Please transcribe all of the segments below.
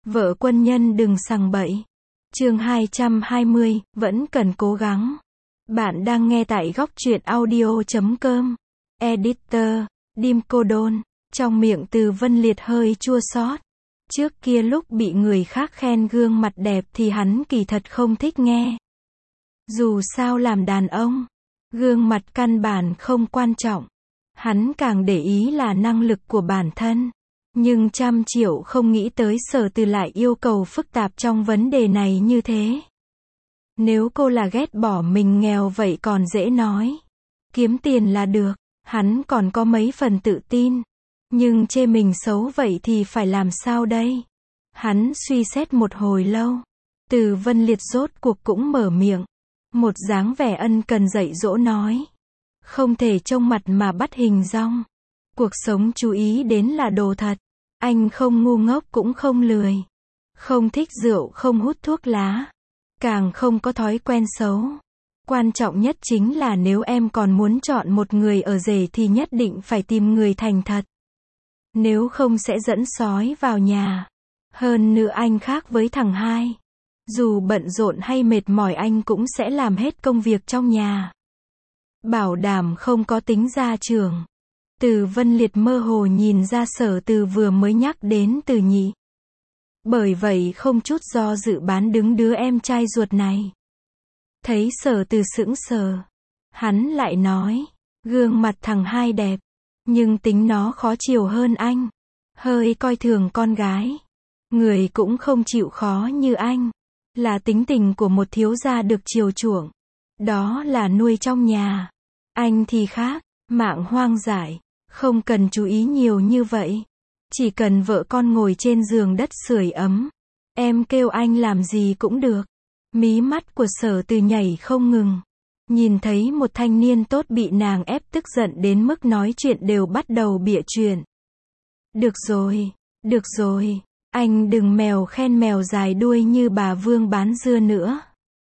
Vợ quân nhân đừng sằng bậy. Chương 220, vẫn cần cố gắng. Bạn đang nghe tại góc truyện audio.com. Editor, Dim Cô Đôn. Trong miệng Từ Vân Liệt hơi chua xót. Trước kia lúc bị người khác khen gương mặt đẹp thì hắn kỳ thật không thích nghe. Dù sao làm đàn ông, gương mặt căn bản không quan trọng. Hắn càng để ý là năng lực của bản thân. Nhưng 100.000.000 không nghĩ tới Sở Từ lại yêu cầu phức tạp trong vấn đề này như thế. Nếu cô là ghét bỏ mình nghèo vậy còn dễ nói. Kiếm tiền là được, hắn còn có mấy phần tự tin. Nhưng chê mình xấu vậy thì phải làm sao đây? Hắn suy xét một hồi lâu. Từ Vân Liệt rốt cuộc cũng mở miệng. Một dáng vẻ ân cần dạy dỗ nói. Không thể trông mặt mà bắt hình dong. Cuộc sống chú ý đến là đồ thật. Anh không ngu ngốc cũng không lười. Không thích rượu, không hút thuốc lá. Càng không có thói quen xấu. Quan trọng nhất chính là nếu em còn muốn chọn một người ở rể thì nhất định phải tìm người thành thật. Nếu không sẽ dẫn sói vào nhà. Hơn nữa anh khác với thằng hai. Dù bận rộn hay mệt mỏi anh cũng sẽ làm hết công việc trong nhà. Bảo đảm không có tính gia trưởng. Từ Vân Liệt mơ hồ nhìn ra Sở Từ vừa mới nhắc đến Từ nhị. Bởi vậy không chút do dự bán đứng đứa em trai ruột này. Thấy Sở Từ sững sờ. Hắn lại nói. Gương mặt thằng hai đẹp. Nhưng tính nó khó chiều hơn anh. Hơi coi thường con gái. Người cũng không chịu khó như anh. Là tính tình của một thiếu gia được chiều chuộng. Đó là nuôi trong nhà. Anh thì khác. Mạng hoang dại. Không cần chú ý nhiều như vậy. Chỉ cần vợ con ngồi trên giường đất sưởi ấm. Em kêu anh làm gì cũng được. Mí mắt của Sở Từ nhảy không ngừng. Nhìn thấy một thanh niên tốt bị nàng ép tức giận đến mức nói chuyện đều bắt đầu bịa chuyện. Được rồi. Anh đừng mèo khen mèo dài đuôi như bà Vương bán dưa nữa.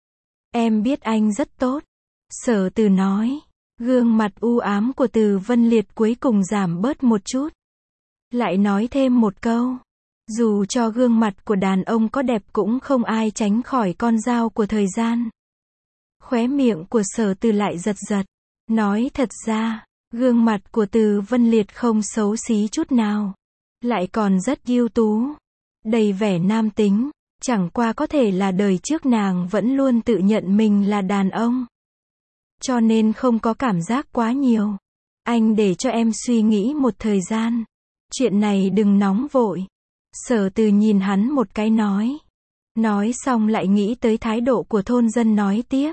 Em biết anh rất tốt. Sở Từ nói. Gương mặt u ám của Từ Vân Liệt cuối cùng giảm bớt một chút. Lại nói thêm một câu. Dù cho gương mặt của đàn ông có đẹp cũng không ai tránh khỏi con dao của thời gian. Khóe miệng của Sở Từ lại giật giật. Nói thật ra, gương mặt của Từ Vân Liệt không xấu xí chút nào. Lại còn rất ưu tú. Đầy vẻ nam tính. Chẳng qua có thể là đời trước nàng vẫn luôn tự nhận mình là đàn ông. Cho nên không có cảm giác quá nhiều. Anh để cho em suy nghĩ một thời gian. Chuyện này đừng nóng vội. Sở Từ nhìn hắn một cái nói. Nói xong lại nghĩ tới thái độ của thôn dân nói tiếp.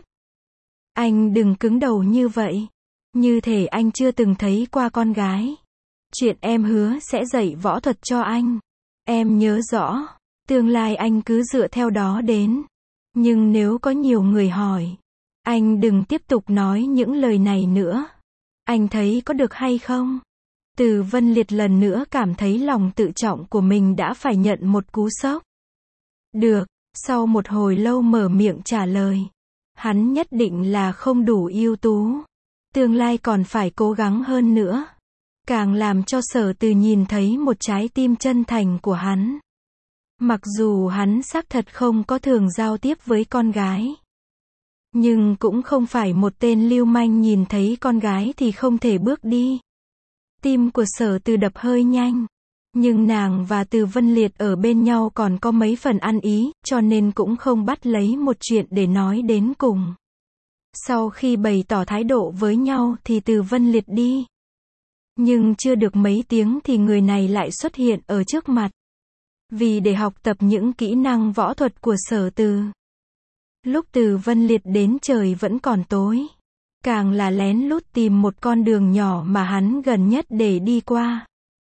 Anh đừng cứng đầu như vậy. Như thể anh chưa từng thấy qua con gái. Chuyện em hứa sẽ dạy võ thuật cho anh. Em nhớ rõ. Tương lai anh cứ dựa theo đó đến. Nhưng nếu có nhiều người hỏi. Anh đừng tiếp tục nói những lời này nữa. Anh thấy có được hay không? Từ Vân Liệt lần nữa cảm thấy lòng tự trọng của mình đã phải nhận một cú sốc. Được, sau một hồi lâu mở miệng trả lời. Hắn nhất định là không đủ ưu tú. Tương lai còn phải cố gắng hơn nữa. Càng làm cho Sở Từ nhìn thấy một trái tim chân thành của hắn. Mặc dù hắn xác thật không có thường giao tiếp với con gái. Nhưng cũng không phải một tên lưu manh nhìn thấy con gái thì không thể bước đi. Tim của Sở Từ đập hơi nhanh. Nhưng nàng và Từ Vân Liệt ở bên nhau còn có mấy phần ăn ý, cho nên cũng không bắt lấy một chuyện để nói đến cùng. Sau khi bày tỏ thái độ với nhau thì Từ Vân Liệt đi. Nhưng chưa được mấy tiếng thì người này lại xuất hiện ở trước mặt. Vì để học tập những kỹ năng võ thuật của Sở Từ. Lúc Từ Vân Liệt đến trời vẫn còn tối. Càng là lén lút tìm một con đường nhỏ mà hắn gần nhất để đi qua.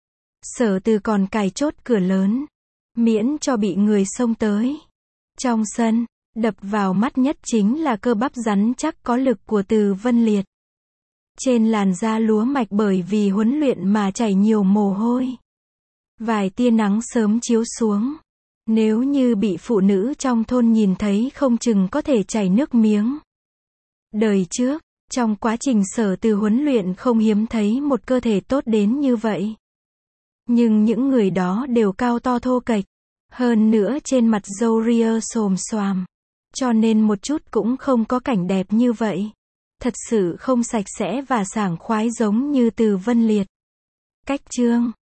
Sở Từ còn cài chốt cửa lớn. Miễn cho bị người xông tới. Trong sân, đập vào mắt nhất chính là cơ bắp rắn chắc có lực của Từ Vân Liệt. Trên làn da lúa mạch bởi vì huấn luyện mà chảy nhiều mồ hôi. Vài tia nắng sớm chiếu xuống. Nếu như bị phụ nữ trong thôn nhìn thấy không chừng có thể chảy nước miếng. Đời trước, trong quá trình Sở Từ huấn luyện không hiếm thấy một cơ thể tốt đến như vậy. Nhưng những người đó đều cao to thô kệch. Hơn nữa trên mặt râu ria xồm xoàm. Cho nên một chút cũng không có cảnh đẹp như vậy. Thật sự không sạch sẽ và sảng khoái giống như Từ Vân Liệt. Cách chương